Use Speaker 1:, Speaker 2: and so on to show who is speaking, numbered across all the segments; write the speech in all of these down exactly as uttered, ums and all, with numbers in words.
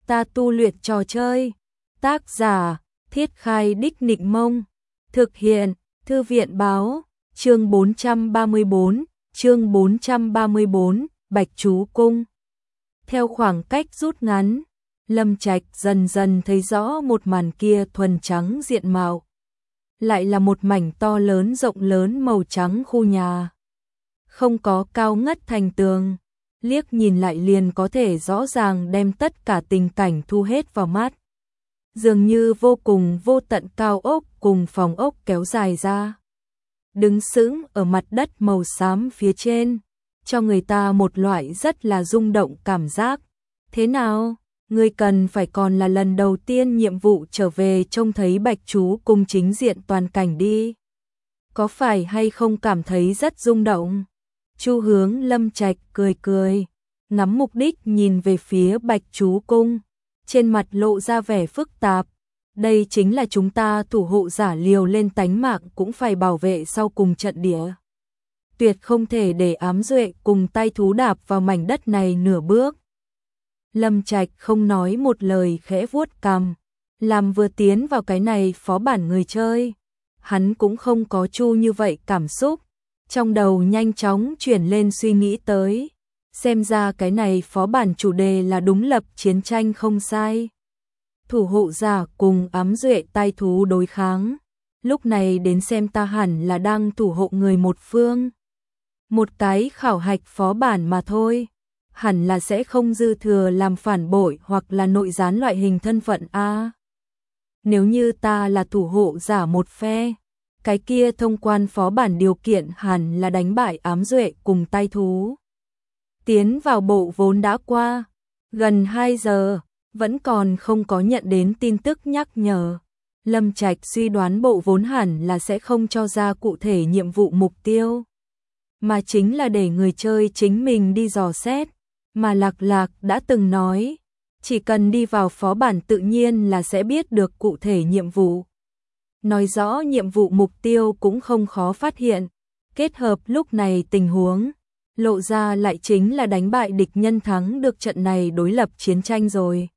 Speaker 1: ta tu luyện trò chơi. Tác giả, Thiết Khai Đích Nịnh Mông. Thực hiện, Thư viện Báo. Chương bốn trăm ba mươi bốn, chương bốn trăm ba mươi bốn, Bạch Chú Cung. Theo khoảng cách rút ngắn, Lâm Trạch dần dần thấy rõ một màn kia thuần trắng diện mạo. Lại là một mảnh to lớn rộng lớn màu trắng khu nhà. Không có cao ngất thành tường, liếc nhìn lại liền có thể rõ ràng đem tất cả tình cảnh thu hết vào mắt. Dường như vô cùng vô tận cao ốc cùng phòng ốc kéo dài ra. Đứng sững ở mặt đất màu xám phía trên, cho người ta một loại rất là rung động cảm giác. Thế nào, ngươi cần phải còn là lần đầu tiên nhiệm vụ trở về trông thấy Bạch Chú Cung chính diện toàn cảnh đi. Có phải hay không cảm thấy rất rung động? Chu Hướng Lâm Trạch cười cười, ngắm mục đích nhìn về phía Bạch Chú Cung, trên mặt lộ ra vẻ phức tạp. Đây chính là chúng ta thủ hộ giả liều lên tánh mạng cũng phải bảo vệ sau cùng trận địa. Tuyệt không thể để ám duệ cùng tay thú đạp vào mảnh đất này nửa bước. Lâm Trạch không nói một lời khẽ vuốt cằm, làm vừa tiến vào cái này phó bản người chơi. Hắn cũng không có chu như vậy cảm xúc, trong đầu nhanh chóng chuyển lên suy nghĩ tới. Xem ra cái này phó bản chủ đề là đúng lập chiến tranh không sai. Thủ hộ giả cùng ám duệ tai thú đối kháng. Lúc này đến xem ta hẳn là đang thủ hộ người một phương. Một cái khảo hạch phó bản mà thôi. Hẳn là sẽ không dư thừa làm phản bội hoặc là nội gián loại hình thân phận A. Nếu như ta là thủ hộ giả một phe, cái kia thông quan phó bản điều kiện hẳn là đánh bại ám duệ cùng tai thú. Tiến vào bộ vốn đã qua gần hai giờ, vẫn còn không có nhận đến tin tức nhắc nhở. Lâm Trạch suy đoán bộ vốn hẳn là sẽ không cho ra cụ thể nhiệm vụ mục tiêu, mà chính là để người chơi chính mình đi dò xét. Mà Lạc Lạc đã từng nói, chỉ cần đi vào phó bản tự nhiên là sẽ biết được cụ thể nhiệm vụ. Nói rõ nhiệm vụ mục tiêu cũng không khó phát hiện, kết hợp lúc này tình huống, lộ ra lại chính là đánh bại địch nhân thắng được trận này đối lập chiến tranh rồi.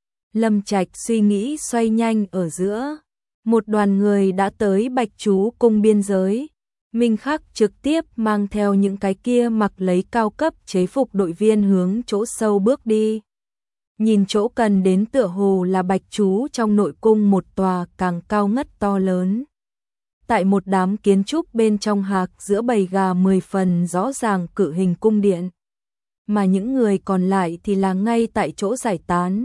Speaker 1: Lâm Trạch suy nghĩ xoay nhanh ở giữa, một đoàn người đã tới Bạch Chú Cung biên giới. Minh Khắc trực tiếp mang theo những cái kia mặc lấy cao cấp chế phục đội viên hướng chỗ sâu bước đi. Nhìn chỗ cần đến tựa hồ là Bạch Chú trong nội cung một tòa càng cao ngất to lớn. Tại một đám kiến trúc bên trong hạc giữa bầy gà mười phần rõ ràng cự hình cung điện. Mà những người còn lại thì là ngay tại chỗ giải tán.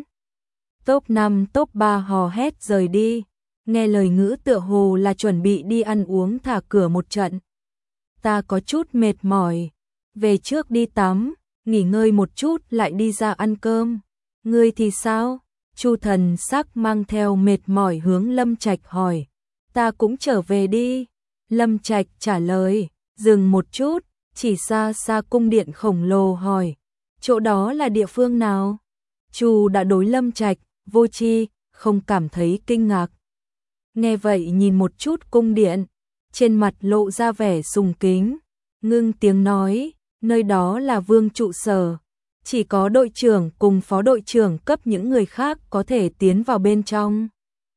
Speaker 1: Top năm top ba hò hét rời đi. Nghe lời ngữ tựa hồ là chuẩn bị đi ăn uống thả cửa một trận. Ta có chút mệt mỏi, về trước đi tắm, nghỉ ngơi một chút lại đi ra ăn cơm. Ngươi thì sao? Chu Thần sắc mang theo mệt mỏi hướng Lâm Trạch hỏi. Ta cũng trở về đi. Lâm Trạch trả lời, dừng một chút, chỉ xa xa cung điện khổng lồ hỏi. Chỗ đó là địa phương nào? Chu đã đối Lâm Trạch, vô tri, không cảm thấy kinh ngạc. Nghe vậy nhìn một chút cung điện, trên mặt lộ ra vẻ sùng kính, ngưng tiếng nói, nơi đó là vương trụ sở, chỉ có đội trưởng cùng phó đội trưởng cấp những người khác có thể tiến vào bên trong.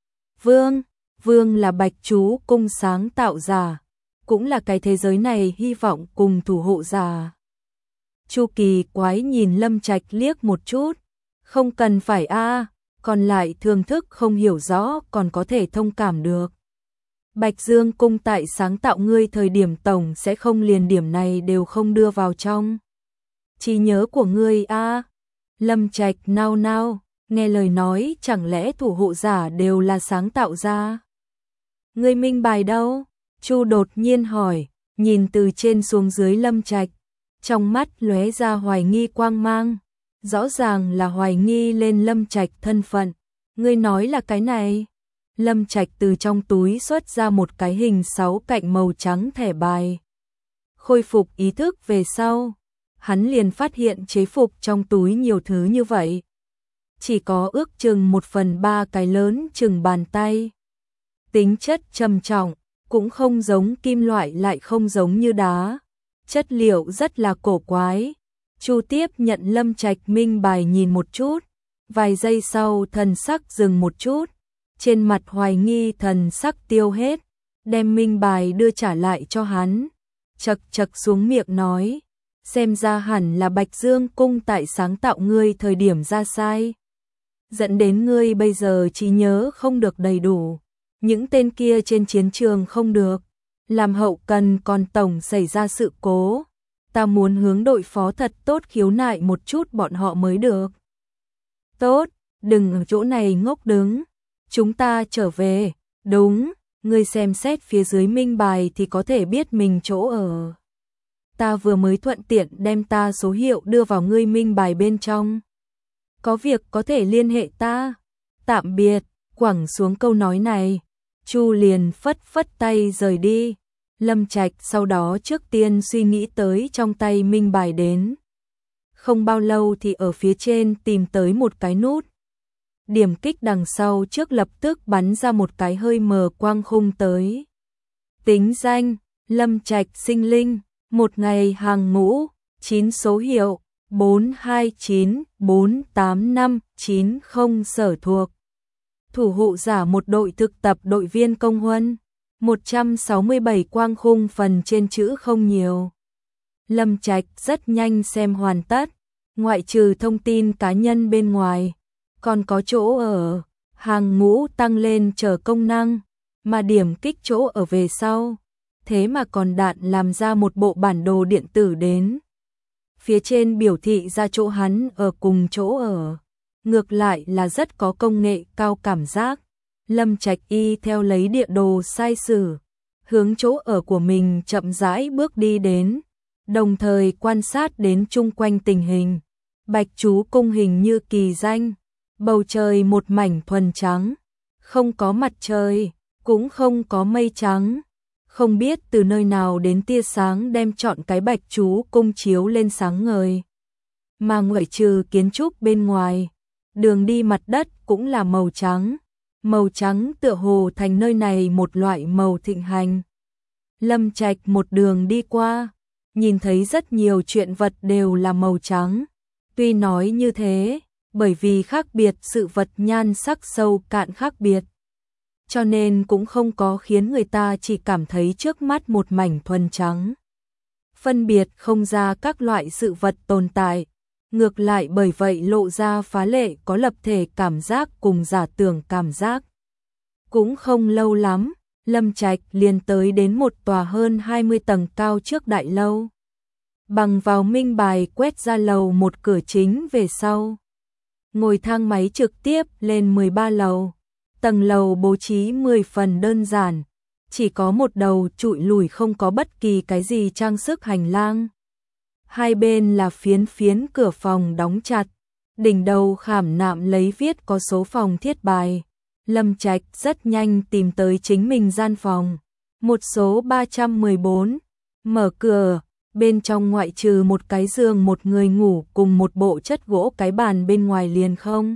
Speaker 1: Vương, vương là Bạch Chú Cung sáng tạo giả, cũng là cái thế giới này hy vọng cùng thủ hộ giả. Chu Kỳ quái nhìn Lâm Trạch liếc một chút, không cần phải a. Còn lại thường thức không hiểu rõ còn có thể thông cảm được. Bạch Dương Cung tại sáng tạo ngươi thời điểm tổng sẽ không liền điểm này đều không đưa vào trong trí nhớ của ngươi a. À. Lâm Trạch nao nao, nghe lời nói chẳng lẽ thủ hộ giả đều là sáng tạo ra. Ngươi minh bài đâu? Chu đột nhiên hỏi, nhìn từ trên xuống dưới Lâm Trạch, trong mắt lóe ra hoài nghi quang mang. Rõ ràng là hoài nghi lên Lâm Trạch thân phận. Ngươi nói là cái này. Lâm Trạch từ trong túi xuất ra một cái hình sáu cạnh màu trắng thẻ bài. Khôi phục ý thức về sau, hắn liền phát hiện chế phục trong túi nhiều thứ như vậy. Chỉ có ước chừng một phần ba cái lớn chừng bàn tay. Tính chất trầm trọng, cũng không giống kim loại lại không giống như đá. Chất liệu rất là cổ quái. Chu tiếp nhận Lâm Trạch minh bài nhìn một chút, Vài giây sau thần sắc dừng một chút, trên mặt hoài nghi thần sắc tiêu hết, đem minh bài đưa trả lại cho hắn, chật chật xuống miệng nói, xem ra hẳn là Bạch Dương cung tại sáng tạo ngươi thời điểm ra sai, dẫn đến ngươi bây giờ trí nhớ không được đầy đủ, những tên kia trên chiến trường không được, làm hậu cần còn tổng xảy ra sự cố, ta muốn hướng đội phó thật tốt khiếu nại một chút bọn họ mới được. Tốt, đừng ở chỗ này ngốc đứng, chúng ta trở về, đúng, ngươi xem xét phía dưới minh bài thì có thể biết mình chỗ ở. Ta vừa mới thuận tiện đem ta số hiệu đưa vào ngươi minh bài bên trong. Có việc có thể liên hệ ta. Tạm biệt, quẳng xuống câu nói này, Chu liền phất phất tay rời đi. Lâm Trạch sau đó trước tiên suy nghĩ tới trong tay minh bài đến. Không bao lâu thì ở phía trên tìm tới một cái nút. Điểm kích đằng sau trước lập tức bắn ra một cái hơi mờ quang khung tới. Tính danh, Lâm Trạch sinh linh, một ngày hàng ngũ, chín số hiệu, bốn hai chín bốn tám năm chín không sở thuộc. Thủ hộ giả một đội thực tập đội viên công huân, một trăm sáu mươi bảy quang khung phần trên chữ không nhiều. Lâm Trạch rất nhanh xem hoàn tất, ngoại trừ thông tin cá nhân bên ngoài, còn có chỗ ở, hàng ngũ tăng lên chờ công năng, mà điểm kích chỗ ở về sau, thế mà còn đạn làm ra một bộ bản đồ điện tử đến. Phía trên biểu thị ra chỗ hắn ở cùng chỗ ở, ngược lại là rất có công nghệ cao cảm giác. Lâm Trạch y theo lấy địa đồ sai sử, hướng chỗ ở của mình chậm rãi bước đi đến, đồng thời quan sát đến chung quanh tình hình. Bạch Chú cung hình như kỳ danh, bầu trời một mảnh thuần trắng, không có mặt trời, cũng không có mây trắng. Không biết từ nơi nào đến tia sáng đem trọn cái Bạch Chú cung chiếu lên sáng ngời. Mà ngoại trừ kiến trúc bên ngoài, đường đi mặt đất cũng là màu trắng. Màu trắng tựa hồ thành nơi này một loại màu thịnh hành. Lâm Trạch một đường đi qua, nhìn thấy rất nhiều chuyện vật đều là màu trắng. Tuy nói như thế, bởi vì khác biệt sự vật nhan sắc sâu cạn khác biệt, cho nên cũng không có khiến người ta chỉ cảm thấy trước mắt một mảnh thuần trắng. Phân biệt không ra các loại sự vật tồn tại, ngược lại bởi vậy lộ ra phá lệ có lập thể cảm giác cùng giả tưởng cảm giác. Cũng không lâu lắm, Lâm Trạch liền tới đến một tòa hơn hai mươi tầng cao trước đại lâu. Bằng vào minh bài quét ra lầu một cửa chính về sau. Ngồi thang máy trực tiếp lên mười ba lầu. Tầng lầu bố trí mười phần đơn giản, chỉ có một đầu trụi lùi không có bất kỳ cái gì trang sức hành lang. Hai bên là phiến phiến cửa phòng đóng chặt, đỉnh đầu khảm nạm lấy viết có số phòng thiết bài. Lâm Trạch rất nhanh tìm tới chính mình gian phòng, một số ba trăm mười bốn, mở cửa, bên trong ngoại trừ một cái giường một người ngủ cùng một bộ chất gỗ cái bàn bên ngoài liền không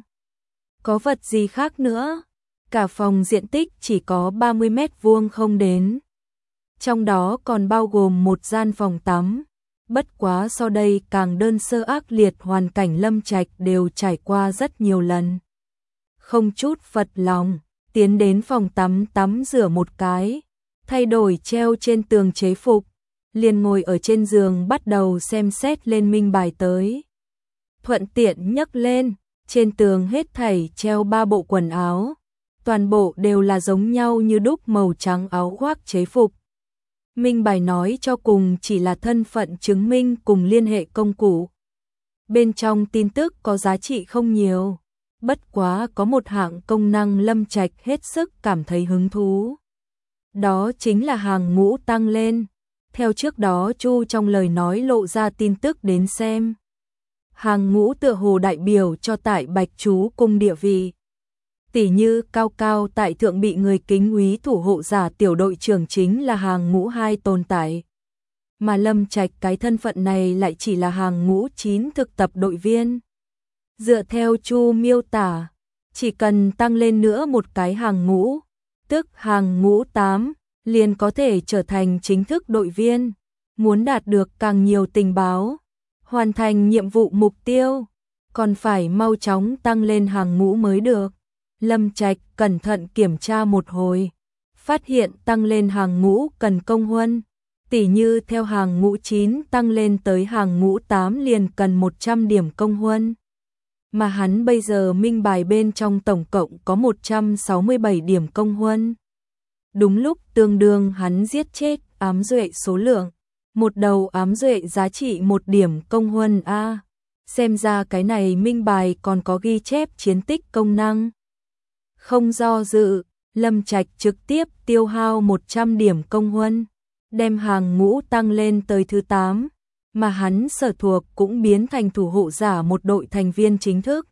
Speaker 1: có vật gì khác nữa. Cả phòng diện tích chỉ có ba mươi mét vuông không đến. Trong đó còn bao gồm một gian phòng tắm. Bất quá sau đây càng đơn sơ ác liệt hoàn cảnh Lâm Trạch đều trải qua rất nhiều lần. Không chút phật lòng, tiến đến phòng tắm tắm rửa một cái, thay đổi treo trên tường chế phục, liền ngồi ở trên giường bắt đầu xem xét lên minh bài tới. Thuận tiện nhấc lên, trên tường hết thảy treo ba bộ quần áo. Toàn bộ đều là giống nhau như đúc màu trắng áo khoác chế phục. Minh bài nói cho cùng chỉ là thân phận chứng minh cùng liên hệ công cụ. Bên trong tin tức có giá trị không nhiều, bất quá có một hạng công năng Lâm Trạch hết sức cảm thấy hứng thú. Đó chính là hàng ngũ tăng lên. Theo trước đó Chu trong lời nói lộ ra tin tức đến xem. Hàng ngũ tựa hồ đại biểu cho tại Bạch Chú cung địa vị. Tỷ như cao cao tại thượng bị người kính úy thủ hộ giả tiểu đội trưởng chính là hàng ngũ hai tồn tại. Mà Lâm Trạch cái thân phận này lại chỉ là hàng ngũ chín thực tập đội viên. Dựa theo Chu miêu tả, chỉ cần tăng lên nữa một cái hàng ngũ, tức hàng ngũ tám, liền có thể trở thành chính thức đội viên. Muốn đạt được càng nhiều tình báo, hoàn thành nhiệm vụ mục tiêu, còn phải mau chóng tăng lên hàng ngũ mới được. Lâm Trạch cẩn thận kiểm tra một hồi, phát hiện tăng lên hàng ngũ cần công huân, tỉ như theo hàng ngũ chín tăng lên tới hàng ngũ tám liền cần một trăm điểm công huân. Mà hắn bây giờ minh bài bên trong tổng cộng có một trăm sáu mươi bảy điểm công huân. Đúng lúc tương đương hắn giết chết ám duệ số lượng. Một đầu ám duệ giá trị một điểm công huân a. Xem ra cái này minh bài còn có ghi chép chiến tích công năng. Không do dự, Lâm Trạch trực tiếp tiêu hao một trăm điểm công huân, đem hàng ngũ tăng lên tới thứ tám, mà hắn sở thuộc cũng biến thành thủ hộ giả một đội thành viên chính thức.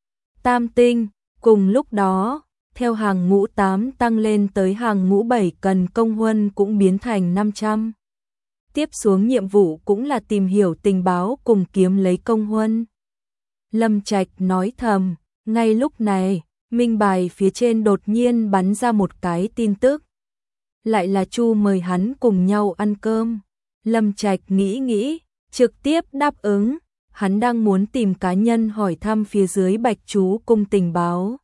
Speaker 1: Tam tinh, cùng lúc đó, theo hàng ngũ tám tăng lên tới hàng ngũ bảy cần công huân cũng biến thành năm trăm. Tiếp xuống nhiệm vụ cũng là tìm hiểu tình báo cùng kiếm lấy công huân. Lâm Trạch nói thầm, ngay lúc này, minh bài phía trên đột nhiên bắn ra một cái tin tức. Lại là Chu mời hắn cùng nhau ăn cơm. Lâm Trạch nghĩ nghĩ, trực tiếp đáp ứng, hắn đang muốn tìm cá nhân hỏi thăm phía dưới Bạch Chú cung tình báo.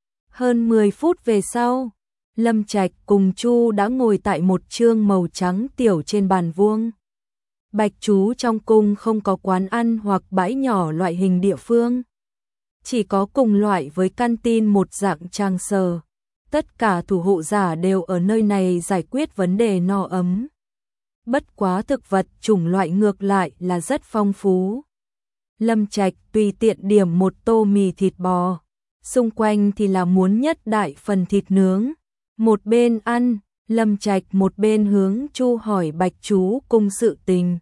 Speaker 1: Hơn mười phút về sau, Lâm Trạch cùng Chu đã ngồi tại một chương màu trắng tiểu trên bàn vuông. Bạch Chú trong cung không có quán ăn hoặc bãi nhỏ loại hình địa phương, chỉ có cùng loại với canteen một dạng trang sở. Tất cả thủ hộ giả đều ở nơi này giải quyết vấn đề no ấm. Bất quá thực vật chủng loại ngược lại là rất phong phú. Lâm Trạch tùy tiện điểm một tô mì thịt bò, xung quanh thì là muốn nhất đại phần thịt nướng. Một bên ăn, Lâm Trạch một bên hướng Chu hỏi Bạch Chú cung sự tình.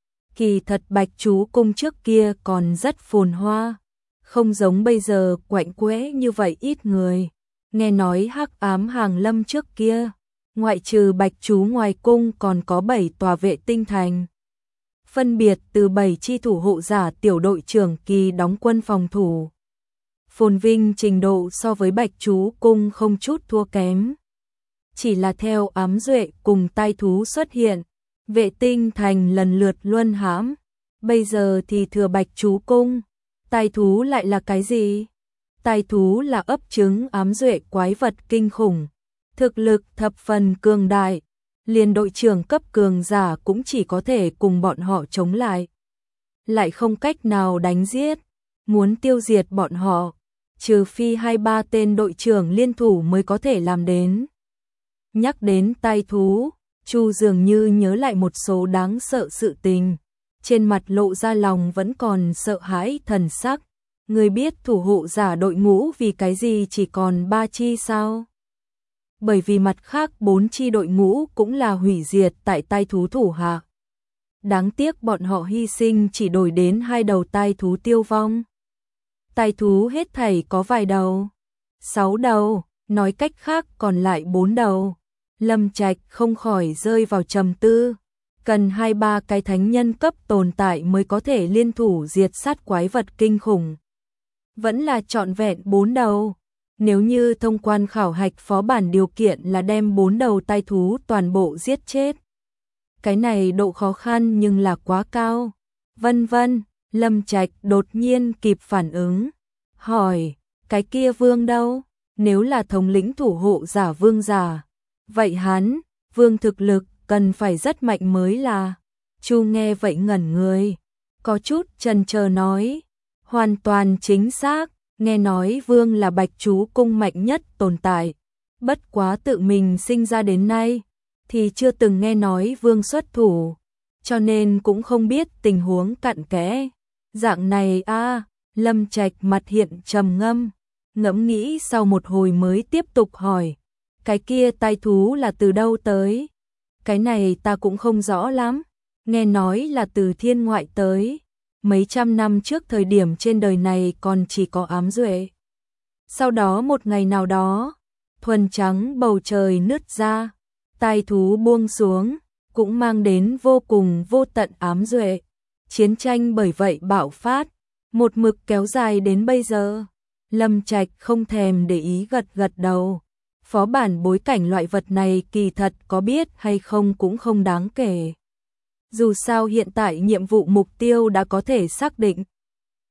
Speaker 1: Kỳ thật Bạch Chú cung trước kia còn rất phồn hoa, không giống bây giờ quạnh quẽ như vậy ít người. Nghe nói hắc ám hàng lâm trước kia, ngoại trừ Bạch Chú ngoài cung còn có bảy tòa vệ tinh thành. Phân biệt từ bảy chi thủ hộ giả tiểu đội trưởng kỳ đóng quân phòng thủ. Phồn vinh trình độ so với Bạch Chú cung không chút thua kém. Chỉ là theo ám duệ cùng tai thú xuất hiện, vệ tinh thành lần lượt luân hãm. Bây giờ thì thừa Bạch Chú cung, tai thú lại là cái gì? Tai thú là ấp trứng ám duệ quái vật kinh khủng, thực lực thập phần cường đại, liền đội trưởng cấp cường giả cũng chỉ có thể cùng bọn họ chống lại. Lại không cách nào đánh giết, muốn tiêu diệt bọn họ, trừ phi hai ba tên đội trưởng liên thủ mới có thể làm đến. Nhắc đến tai thú, Chu dường như nhớ lại một số đáng sợ sự tình, trên mặt lộ ra lòng vẫn còn sợ hãi thần sắc. Người biết thủ hộ giả đội ngũ vì cái gì chỉ còn ba chi sao? Bởi vì mặt khác bốn chi đội ngũ cũng là hủy diệt tại tai thú thủ hạ. Đáng tiếc bọn họ hy sinh chỉ đổi đến hai đầu tai thú tiêu vong. Tai thú hết thảy có vài đầu, sáu đầu, nói cách khác còn lại bốn đầu. Lâm Trạch không khỏi rơi vào trầm tư. Cần hai ba cái thánh nhân cấp tồn tại mới có thể liên thủ diệt sát quái vật kinh khủng. Vẫn là trọn vẹn bốn đầu. Nếu như thông quan khảo hạch phó bản điều kiện là đem bốn đầu tai thú toàn bộ giết chết. Cái này độ khó khăn nhưng là quá cao. Vân vân, Lâm Trạch đột nhiên kịp phản ứng. Hỏi, cái kia vương đâu? Nếu là thống lĩnh thủ hộ giả vương giả, vậy hắn, vương thực lực cần phải rất mạnh mới là. Chu nghe vậy ngẩn người, có chút chần chờ nói. Hoàn toàn chính xác, nghe nói vương là Bạch Chú cung mạnh nhất tồn tại. Bất quá tự mình sinh ra đến nay, thì chưa từng nghe nói vương xuất thủ, cho nên cũng không biết tình huống cặn kẽ. Dạng này a, Lâm Trạch mặt hiện trầm ngâm, ngẫm nghĩ sau một hồi mới tiếp tục hỏi. Cái kia tai thú là từ đâu tới? Cái này ta cũng không rõ lắm, nghe nói là từ thiên ngoại tới. Mấy trăm năm trước thời điểm trên đời này còn chỉ có ám duệ. Sau đó một ngày nào đó, thuần trắng bầu trời nứt ra, tai thú buông xuống, cũng mang đến vô cùng vô tận ám duệ. Chiến tranh bởi vậy bạo phát, một mực kéo dài đến bây giờ. Lâm Trạch không thèm để ý gật gật đầu. Phó bản bối cảnh loại vật này kỳ thật có biết hay không cũng không đáng kể. Dù sao hiện tại nhiệm vụ mục tiêu đã có thể xác định.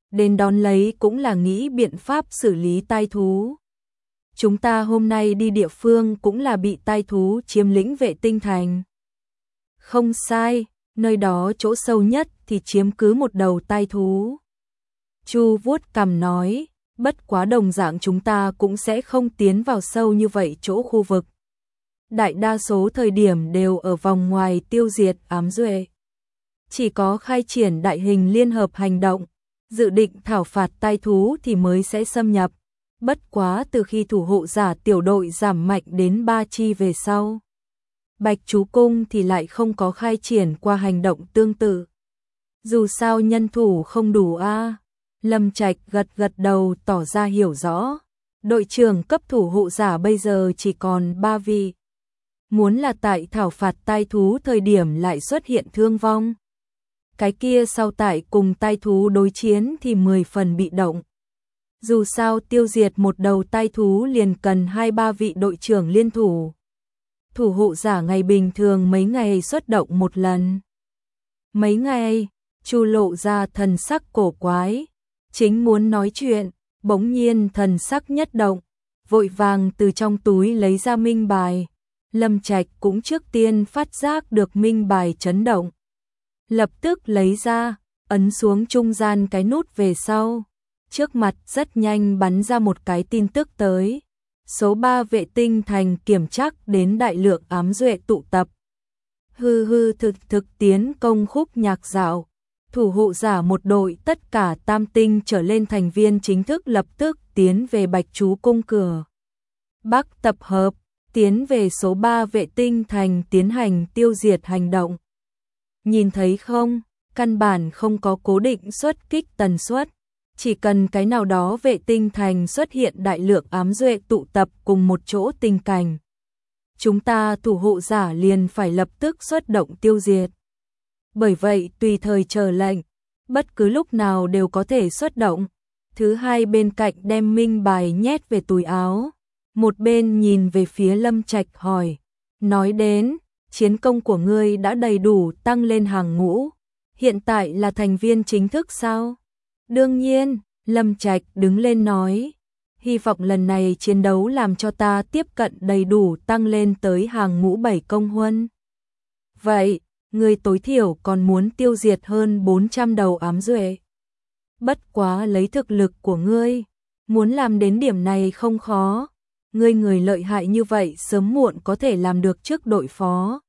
Speaker 1: đến đón lấy cũng là nghĩ biện pháp xử lý tai thú. Chúng ta hôm nay đi địa phương cũng là bị tai thú chiếm lĩnh vệ tinh thành. Không sai, nơi đó chỗ sâu nhất thì chiếm cứ một đầu tai thú. Chu vuốt cằm nói, bất quá đồng dạng chúng ta cũng sẽ không tiến vào sâu như vậy chỗ khu vực. Đại đa số thời điểm đều ở vòng ngoài tiêu diệt ám duệ. Chỉ có khai triển đại hình liên hợp hành động, dự định thảo phạt tai thú thì mới sẽ xâm nhập. Bất quá từ khi thủ hộ giả tiểu đội giảm mạnh đến ba chi về sau, Bạch Chú Cung thì lại không có khai triển qua hành động tương tự. Dù sao nhân thủ không đủ a. À. Lâm Trạch gật gật đầu tỏ ra hiểu rõ. Đội trưởng cấp thủ hộ giả bây giờ chỉ còn ba vị. Muốn là tại thảo phạt tai thú thời điểm lại xuất hiện thương vong. Cái kia sau tại cùng tai thú đối chiến thì mười phần bị động. Dù sao tiêu diệt một đầu tai thú liền cần hai ba vị đội trưởng liên thủ. Thủ hộ giả ngày bình thường mấy ngày xuất động một lần. Mấy ngày, Chu lộ ra thần sắc cổ quái. Chính muốn nói chuyện, bỗng nhiên thần sắc nhất động. Vội vàng từ trong túi lấy ra minh bài. Lâm Trạch cũng trước tiên phát giác được minh bài chấn động. Lập tức lấy ra, ấn xuống trung gian cái nút về sau. Trước mặt rất nhanh bắn ra một cái tin tức tới. Số ba vệ tinh thành kiểm chắc đến đại lượng ám duệ tụ tập. Hư hư thực thực tiến công khúc nhạc dạo. Thủ hộ giả một đội tất cả tam tinh trở lên thành viên chính thức lập tức tiến về Bạch Chú Cung cửa Bắc tập hợp, tiến về số ba vệ tinh thành tiến hành tiêu diệt hành động. Nhìn thấy không, căn bản không có cố định xuất kích tần suất. Chỉ cần cái nào đó vệ tinh thành xuất hiện đại lượng ám duệ tụ tập cùng một chỗ tình cảnh. Chúng ta thủ hộ giả liền phải lập tức xuất động tiêu diệt. Bởi vậy tùy thời chờ lệnh, bất cứ lúc nào đều có thể xuất động. Thứ hai bên cạnh đem minh bài nhét về túi áo. Một bên nhìn về phía Lâm Trạch hỏi. Nói đến, chiến công của ngươi đã đầy đủ tăng lên hàng ngũ. Hiện tại là thành viên chính thức sao? Đương nhiên, Lâm Trạch đứng lên nói. Hy vọng lần này chiến đấu làm cho ta tiếp cận đầy đủ tăng lên tới hàng ngũ bảy công huân. Vậy, ngươi tối thiểu còn muốn tiêu diệt hơn bốn trăm đầu ám duệ. Bất quá lấy thực lực của ngươi, muốn làm đến điểm này không khó. Ngươi người lợi hại như vậy sớm muộn có thể làm được trước đội phó.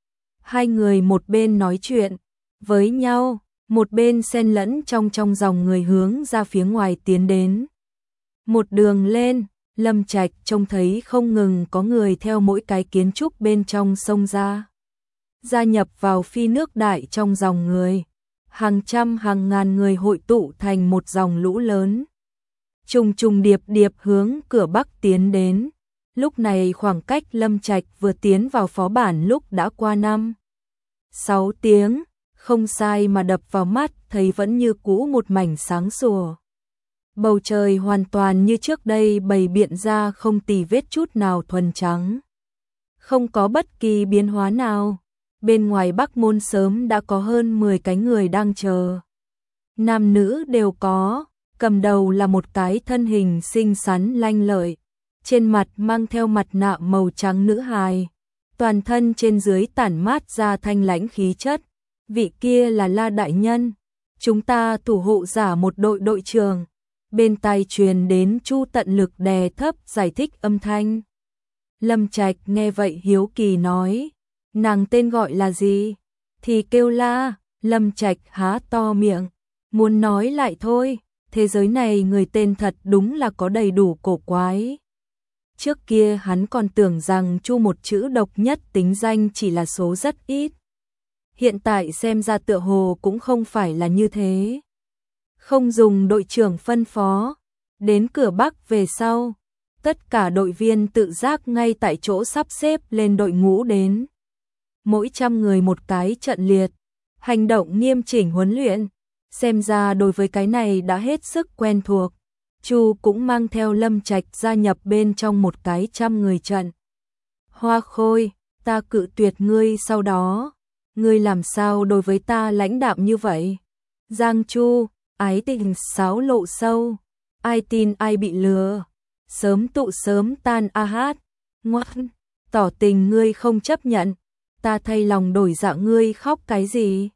Speaker 1: Hai người một bên nói chuyện với nhau, một bên xen lẫn trong trong dòng người hướng ra phía ngoài tiến đến. Một đường lên, Lâm Trạch trông thấy không ngừng có người theo mỗi cái kiến trúc bên trong sông ra. Gia nhập vào phi nước đại trong dòng người. Hàng trăm hàng ngàn người hội tụ thành một dòng lũ lớn. Trùng trùng điệp điệp hướng cửa Bắc tiến đến. Lúc này khoảng cách Lâm Trạch vừa tiến vào phó bản lúc đã qua năm sáu tiếng. Không sai mà đập vào mắt thấy vẫn như cũ một mảnh sáng sủa. Bầu trời hoàn toàn như trước đây bày biện ra không tì vết chút nào thuần trắng. Không có bất kỳ biến hóa nào. Bên ngoài Bắc Môn sớm đã có hơn mười cái người đang chờ. Nam nữ đều có, cầm đầu là một cái thân hình xinh xắn lanh lợi. Trên mặt mang theo mặt nạ màu trắng nữ hài. Toàn thân trên dưới tản mát ra thanh lãnh khí chất. Vị kia là La Đại Nhân. Chúng ta thủ hộ giả một đội đội trưởng. Bên tai truyền đến Chu tận lực đè thấp giải thích âm thanh. Lâm Trạch nghe vậy hiếu kỳ nói. Nàng tên gọi là gì? Thì kêu La. Lâm Trạch há to miệng. Muốn nói lại thôi. Thế giới này người tên thật đúng là có đầy đủ cổ quái. Trước kia hắn còn tưởng rằng Chu một chữ độc nhất tính danh chỉ là số rất ít. Hiện tại xem ra tựa hồ cũng không phải là như thế. Không dùng đội trưởng phân phó. Đến cửa Bắc về sau. Tất cả đội viên tự giác ngay tại chỗ sắp xếp lên đội ngũ đến. Mỗi trăm người một cái trận liệt. Hành động nghiêm chỉnh huấn luyện. Xem ra đối với cái này đã hết sức quen thuộc. Chu cũng mang theo Lâm Trạch gia nhập bên trong một cái trăm người trận. Hoa Khôi, ta cự tuyệt ngươi sau đó. Ngươi làm sao đối với ta lãnh đạm như vậy? Giang Chu, ái tình sáo lộ sâu, ai tin ai bị lừa, sớm tụ sớm tan a hát, ngoan, tỏ tình ngươi không chấp nhận, ta thay lòng đổi dạ ngươi khóc cái gì?